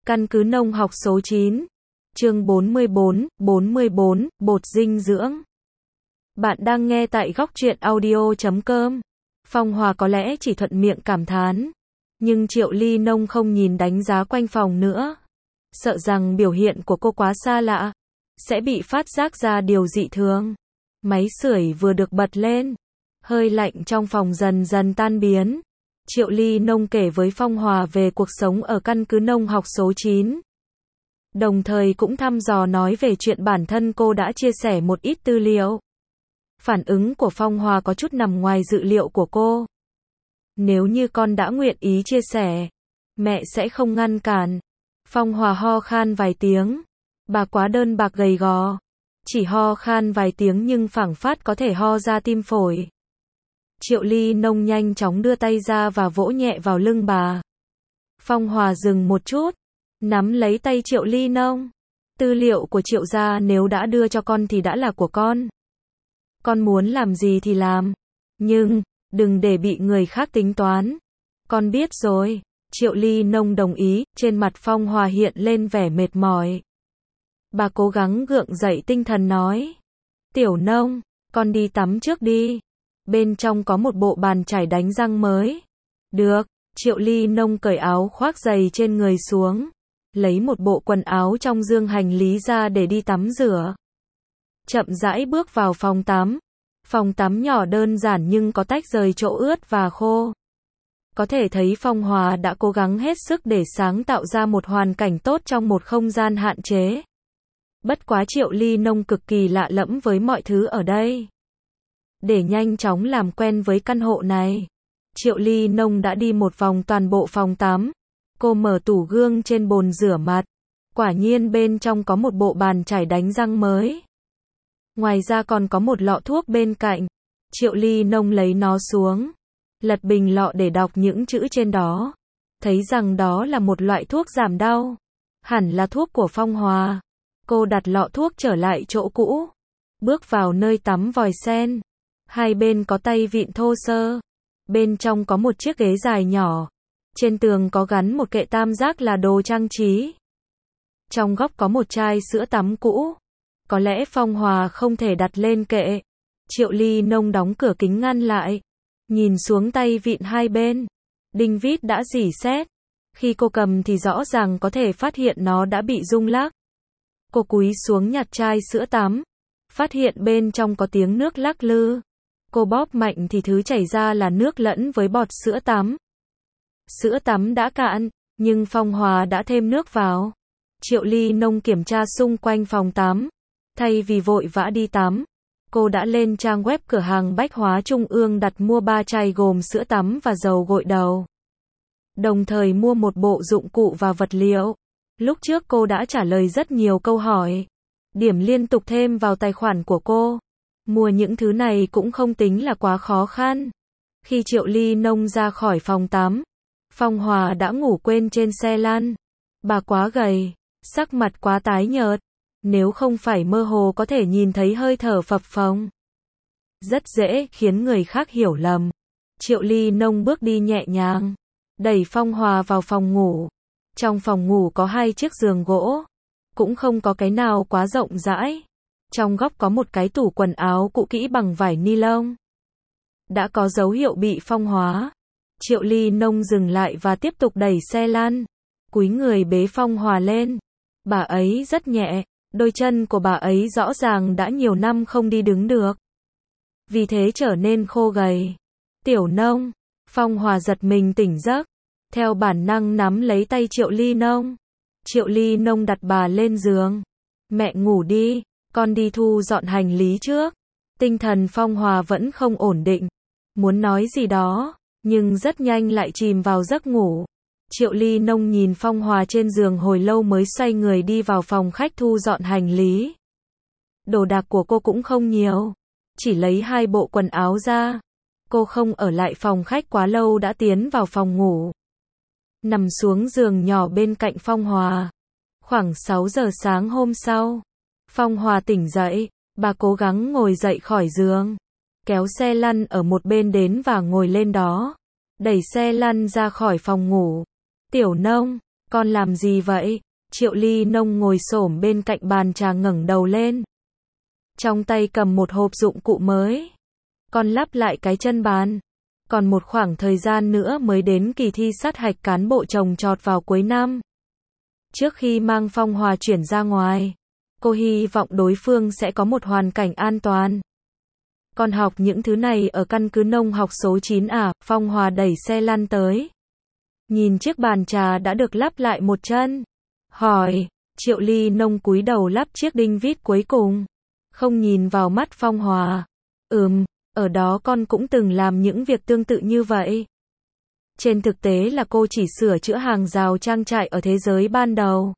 Căn cứ nông học số 9. Chương 44, bột dinh dưỡng. Bạn đang nghe tại góc truyện audio.com. Phong Hòa có lẽ chỉ thuận miệng cảm thán. Nhưng Triệu Ly Nông không nhìn đánh giá quanh phòng nữa. Sợ rằng biểu hiện của cô quá xa lạ, sẽ bị phát giác ra điều dị thường. Máy sưởi vừa được bật lên. Hơi lạnh trong phòng dần dần tan biến. Triệu Ly Nông kể với Phong Hòa về cuộc sống ở căn cứ nông học số 9. Đồng thời cũng thăm dò nói về chuyện bản thân cô đã chia sẻ một ít tư liệu. Phản ứng của Phong Hòa có chút nằm ngoài dự liệu của cô. Nếu như con đã nguyện ý chia sẻ, mẹ sẽ không ngăn cản. Phong Hòa ho khan vài tiếng. Bà quá đơn bạc gầy gò. Chỉ ho khan vài tiếng nhưng phảng phất có thể ho ra tim phổi. Triệu Ly Nông nhanh chóng đưa tay ra và vỗ nhẹ vào lưng bà. Phong Hòa dừng một chút, nắm lấy tay Triệu Ly Nông. Tư liệu của Triệu gia nếu đã đưa cho con thì đã là của con. Con muốn làm gì thì làm. Nhưng, đừng để bị người khác tính toán. Con biết rồi. Triệu Ly Nông đồng ý, trên mặt Phong Hòa hiện lên vẻ mệt mỏi. Bà cố gắng gượng dậy tinh thần nói. Tiểu Nông, con đi tắm trước đi. Bên trong có một bộ bàn chải đánh răng mới. Được, Triệu Ly Nông cởi áo khoác giày trên người xuống. Lấy một bộ quần áo trong dương hành lý ra để đi tắm rửa. Chậm rãi bước vào phòng tắm. Phòng tắm nhỏ đơn giản nhưng có tách rời chỗ ướt và khô. Có thể thấy Phong Hòa đã cố gắng hết sức để sáng tạo ra một hoàn cảnh tốt trong một không gian hạn chế. Bất quá Triệu Ly Nông cực kỳ lạ lẫm với mọi thứ ở đây. Để nhanh chóng làm quen với căn hộ này, Triệu Ly Nông đã đi một vòng toàn bộ phòng tắm. Cô mở tủ gương trên bồn rửa mặt. Quả nhiên bên trong có một bộ bàn chải đánh răng mới. Ngoài ra còn có một lọ thuốc bên cạnh. Triệu Ly Nông lấy nó xuống. Lật bình lọ để đọc những chữ trên đó. Thấy rằng đó là một loại thuốc giảm đau. Hẳn là thuốc của Phong Hòa. Cô đặt lọ thuốc trở lại chỗ cũ. Bước vào nơi tắm vòi sen. Hai bên có tay vịn thô sơ. Bên trong có một chiếc ghế dài nhỏ. Trên tường có gắn một kệ tam giác là đồ trang trí. Trong góc có một chai sữa tắm cũ. Có lẽ Phong Hòa không thể đặt lên kệ. Triệu Ly Nông đóng cửa kính ngăn lại. Nhìn xuống tay vịn hai bên. Đinh vít đã rỉ sét. Khi cô cầm thì rõ ràng có thể phát hiện nó đã bị rung lắc. Cô cúi xuống nhặt chai sữa tắm. Phát hiện bên trong có tiếng nước lắc lư. Cô bóp mạnh thì thứ chảy ra là nước lẫn với bọt sữa tắm. Sữa tắm đã cạn, nhưng Phong Hòa đã thêm nước vào. Triệu Ly Nông kiểm tra xung quanh phòng tắm. Thay vì vội vã đi tắm, cô đã lên trang web cửa hàng bách hóa Trung ương đặt mua 3 chai gồm sữa tắm và dầu gội đầu. Đồng thời mua một bộ dụng cụ và vật liệu. Lúc trước cô đã trả lời rất nhiều câu hỏi. Điểm liên tục thêm vào tài khoản của cô. Mua những thứ này cũng không tính là quá khó khăn. Khi Triệu Ly Nông ra khỏi phòng tắm, Phong Hòa đã ngủ quên trên xe lăn. Bà quá gầy, sắc mặt quá tái nhợt. Nếu không phải mơ hồ có thể nhìn thấy hơi thở phập phồng. Rất dễ khiến người khác hiểu lầm. Triệu Ly Nông bước đi nhẹ nhàng. Đẩy Phong Hòa vào phòng ngủ. Trong phòng ngủ có 2 chiếc giường gỗ. Cũng không có cái nào quá rộng rãi. Trong góc có một cái tủ quần áo cũ kỹ bằng vải ni lông. Đã có dấu hiệu bị phong hóa. Triệu Ly Nông dừng lại và tiếp tục đẩy xe lăn. Cúi người bế Phong Hòa lên. Bà ấy rất nhẹ. Đôi chân của bà ấy rõ ràng đã nhiều năm không đi đứng được. Vì thế trở nên khô gầy. Tiểu Nông. Phong Hòa giật mình tỉnh giấc. Theo bản năng nắm lấy tay Triệu Ly Nông. Triệu Ly Nông đặt bà lên giường. Mẹ ngủ đi. Con đi thu dọn hành lý trước. Tinh thần Phong Hòa vẫn không ổn định. Muốn nói gì đó, nhưng rất nhanh lại chìm vào giấc ngủ. Triệu Ly Nông nhìn Phong Hòa trên giường hồi lâu mới xoay người đi vào phòng khách thu dọn hành lý. Đồ đạc của cô cũng không nhiều. Chỉ lấy 2 bộ quần áo ra. Cô không ở lại phòng khách quá lâu đã tiến vào phòng ngủ. Nằm xuống giường nhỏ bên cạnh Phong Hòa. Khoảng 6 giờ sáng hôm sau. Phong Hòa tỉnh dậy, bà cố gắng ngồi dậy khỏi giường. Kéo xe lăn ở một bên đến và ngồi lên đó. Đẩy xe lăn ra khỏi phòng ngủ. Tiểu Nông, Con làm gì vậy? Triệu Ly Nông ngồi xổm bên cạnh bàn trà ngẩng đầu lên. Trong tay cầm một hộp dụng cụ mới. Con lắp lại cái chân bàn. Còn một khoảng thời gian nữa mới đến kỳ thi sát hạch cán bộ trồng trọt vào cuối năm. Trước khi mang Phong Hòa chuyển ra ngoài, cô hy vọng đối phương sẽ có một hoàn cảnh an toàn. Con học những thứ này ở căn cứ nông học số 9 à? Phong Hòa đẩy xe lăn tới. Nhìn chiếc bàn trà đã được lắp lại một chân. Hỏi, Triệu Ly Nông cúi đầu lắp chiếc đinh vít cuối cùng. Không nhìn vào mắt Phong Hòa. Ở đó con cũng từng làm những việc tương tự như vậy. Trên thực tế là cô chỉ sửa chữa hàng rào trang trại ở thế giới ban đầu.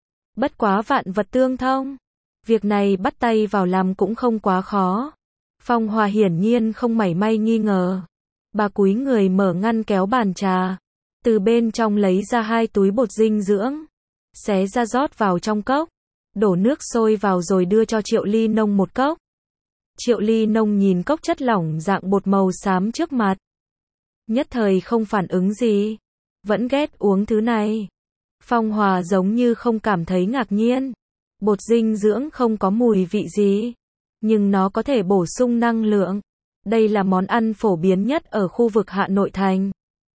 Bất quá vạn vật tương thông. Việc này bắt tay vào làm cũng không quá khó. Phong Hòa hiển nhiên không mảy may nghi ngờ. Bà cúi người mở ngăn kéo bàn trà. Từ bên trong lấy ra 2 túi bột dinh dưỡng. Xé ra rót vào trong cốc. Đổ nước sôi vào rồi đưa cho Triệu Ly Nông một cốc. Triệu Ly Nông nhìn cốc chất lỏng dạng bột màu xám trước mặt. Nhất thời không phản ứng gì. Vẫn ghét uống thứ này. Phong Hòa giống như không cảm thấy ngạc nhiên. Bột dinh dưỡng không có mùi vị gì. Nhưng nó có thể bổ sung năng lượng. Đây là món ăn phổ biến nhất ở khu vực Hạ Nội Thành.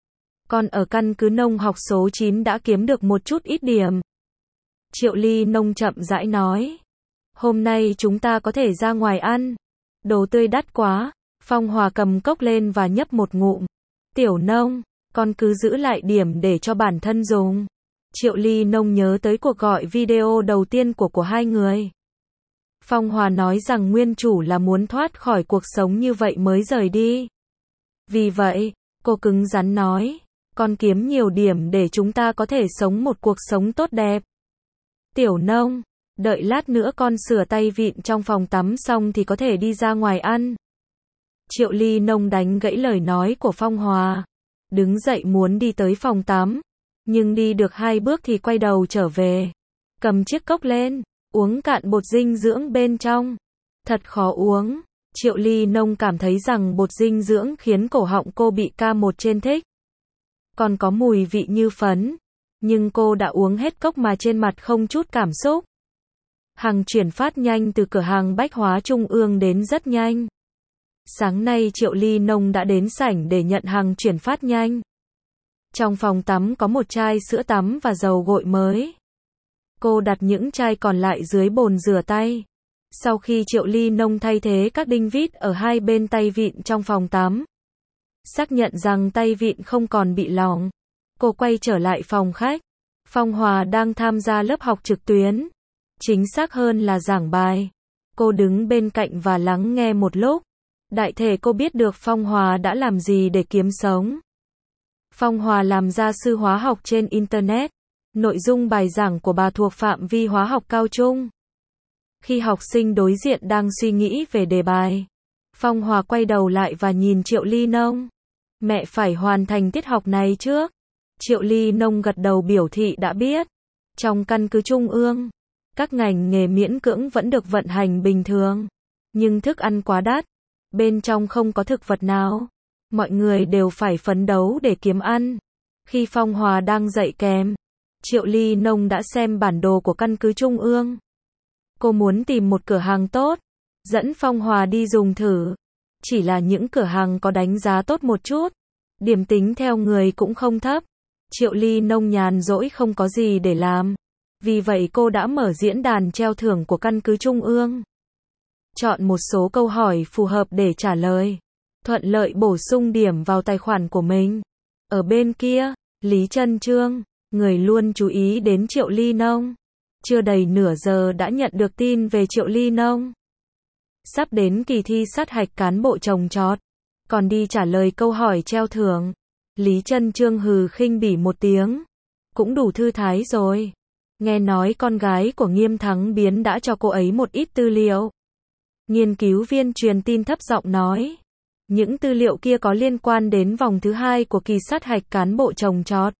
Con ở căn cứ nông học số 9 đã kiếm được một chút ít điểm. Triệu Ly Nông chậm rãi nói. Hôm nay chúng ta có thể ra ngoài ăn. Đồ tươi đắt quá. Phong Hòa cầm cốc lên và nhấp một ngụm. Tiểu Nông, con cứ giữ lại điểm để cho bản thân dùng. Triệu Ly Nông nhớ tới cuộc gọi video đầu tiên của hai người. Phong Hòa nói rằng nguyên chủ là muốn thoát khỏi cuộc sống như vậy mới rời đi. Vì vậy, cô cứng rắn nói, con kiếm nhiều điểm để chúng ta có thể sống một cuộc sống tốt đẹp. Tiểu Nông, đợi lát nữa con sửa tay vịn trong phòng tắm xong thì có thể đi ra ngoài ăn. Triệu Ly Nông đánh gãy lời nói của Phong Hòa. Đứng dậy muốn đi tới phòng tắm. Nhưng đi được 2 bước thì quay đầu trở về. Cầm chiếc cốc lên. Uống cạn bột dinh dưỡng bên trong. Thật khó uống. Triệu Ly Nông cảm thấy rằng bột dinh dưỡng khiến cổ họng cô bị K1 trên thích. Còn có mùi vị như phấn. Nhưng cô đã uống hết cốc mà trên mặt không chút cảm xúc. Hàng chuyển phát nhanh từ cửa hàng bách hóa trung ương đến rất nhanh. Sáng nay Triệu Ly Nông đã đến sảnh để nhận hàng chuyển phát nhanh. Trong phòng tắm có một chai sữa tắm và dầu gội mới. Cô đặt những chai còn lại dưới bồn rửa tay. Sau khi Triệu Ly Nông thay thế các đinh vít ở hai bên tay vịn trong phòng tắm, xác nhận rằng tay vịn không còn bị lỏng, cô quay trở lại phòng khách. Phong Hòa đang tham gia lớp học trực tuyến. Chính xác hơn là giảng bài. Cô đứng bên cạnh và lắng nghe một lúc. Đại thể cô biết được Phong Hòa đã làm gì để kiếm sống. Phong Hòa làm gia sư hóa học trên Internet. Nội dung bài giảng của bà thuộc phạm vi hóa học cao trung. Khi học sinh đối diện đang suy nghĩ về đề bài, Phong Hòa quay đầu lại và nhìn Triệu Ly Nông. Mẹ phải hoàn thành tiết học này trước. Triệu Ly Nông gật đầu biểu thị đã biết. Trong căn cứ trung ương, các ngành nghề miễn cưỡng vẫn được vận hành bình thường. Nhưng thức ăn quá đắt. Bên trong không có thực vật nào. Mọi người đều phải phấn đấu để kiếm ăn. Khi Phong Hòa đang dạy kèm, Triệu Ly Nông đã xem bản đồ của căn cứ trung ương. Cô muốn tìm một cửa hàng tốt, dẫn Phong Hòa đi dùng thử. Chỉ là những cửa hàng có đánh giá tốt một chút. Điểm tính theo người cũng không thấp. Triệu Ly Nông nhàn rỗi không có gì để làm. Vì vậy cô đã mở diễn đàn treo thưởng của căn cứ trung ương. Chọn một số câu hỏi phù hợp để trả lời. Thuận lợi bổ sung điểm vào tài khoản của mình. Ở bên kia, Lý Trân Trương, người luôn chú ý đến Triệu Ly Nông. Chưa đầy nửa giờ đã nhận được tin về Triệu Ly Nông. Sắp đến kỳ thi sát hạch cán bộ trồng trọt. Còn đi trả lời câu hỏi treo thưởng. Lý Trân Trương hừ khinh bỉ một tiếng. Cũng đủ thư thái rồi. Nghe nói con gái của Nghiêm Thắng Biến đã cho cô ấy một ít tư liệu. Nghiên cứu viên truyền tin thấp giọng nói. Những tư liệu kia có liên quan đến vòng thứ 2 của kỳ sát hạch cán bộ trồng trọt.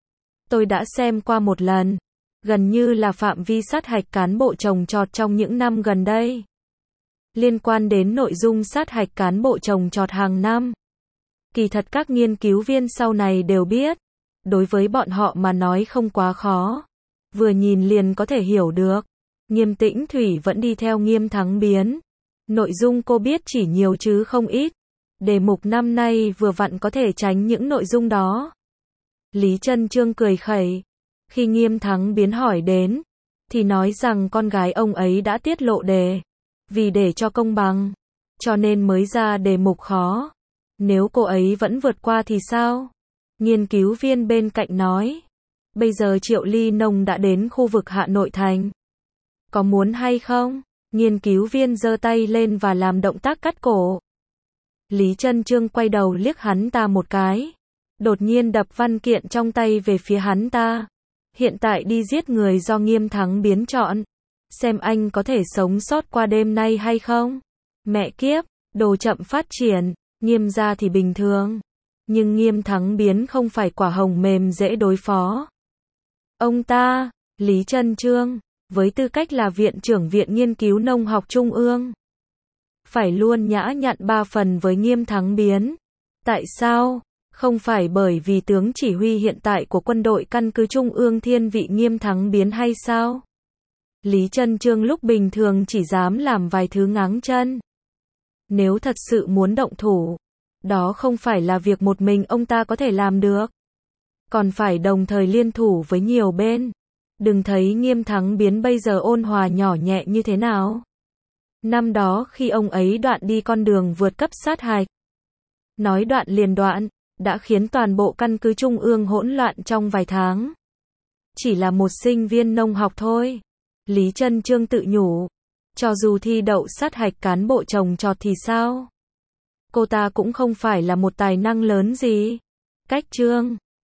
Tôi đã xem qua một lần. Gần như là phạm vi sát hạch cán bộ trồng trọt trong những năm gần đây. Liên quan đến nội dung sát hạch cán bộ trồng trọt hàng năm. Kỳ thật các nghiên cứu viên sau này đều biết. đối với bọn họ mà nói không quá khó. Vừa nhìn liền có thể hiểu được. Nghiêm Tĩnh Thủy vẫn đi theo Nghiêm Thắng Biến. Nội dung cô biết chỉ nhiều chứ không ít. Đề mục năm nay vừa vặn có thể tránh những nội dung đó. Lý Trân Trương cười khẩy. Khi Nghiêm Thắng Biến hỏi đến, thì nói rằng con gái ông ấy đã tiết lộ đề. Vì để cho công bằng, cho nên mới ra đề mục khó. Nếu cô ấy vẫn vượt qua thì sao? Nghiên cứu viên bên cạnh nói. Bây giờ Triệu Ly Nông đã đến khu vực Hạ Nội Thành. Có muốn hay không? Nghiên cứu viên giơ tay lên và làm động tác cắt cổ. Lý Trân Trương quay đầu liếc hắn ta một cái. Đột nhiên đập văn kiện trong tay về phía hắn ta. Hiện tại đi giết người do Nghiêm Thắng Biến chọn. Xem anh có thể sống sót qua đêm nay hay không? Mẹ kiếp, đồ chậm phát triển, Nghiêm gia thì bình thường. Nhưng Nghiêm Thắng Biến không phải quả hồng mềm dễ đối phó. Ông ta, Lý Trân Trương, với tư cách là Viện trưởng Viện Nghiên cứu Nông học Trung ương, phải luôn nhã nhặn 3 phần với Nghiêm Thắng Biến. Tại sao? Không phải bởi vì tướng chỉ huy hiện tại của quân đội căn cứ Trung ương thiên vị Nghiêm Thắng Biến hay sao? Lý Trân Trương lúc bình thường chỉ dám làm vài thứ ngáng chân. Nếu thật sự muốn động thủ, đó không phải là việc một mình ông ta có thể làm được. Còn phải đồng thời liên thủ với nhiều bên. Đừng thấy Nghiêm Thắng Biến bây giờ ôn hòa nhỏ nhẹ như thế nào. Năm đó khi ông ấy đoạn đi con đường vượt cấp sát hạch, nói đoạn liền đoạn, đã khiến toàn bộ căn cứ Trung ương hỗn loạn trong vài tháng. Chỉ là một sinh viên nông học thôi. Lý Trân Trương tự nhủ. Cho dù thi đậu sát hạch cán bộ trồng trọt thì sao? Cô ta cũng không phải là một tài năng lớn gì. Cách Trương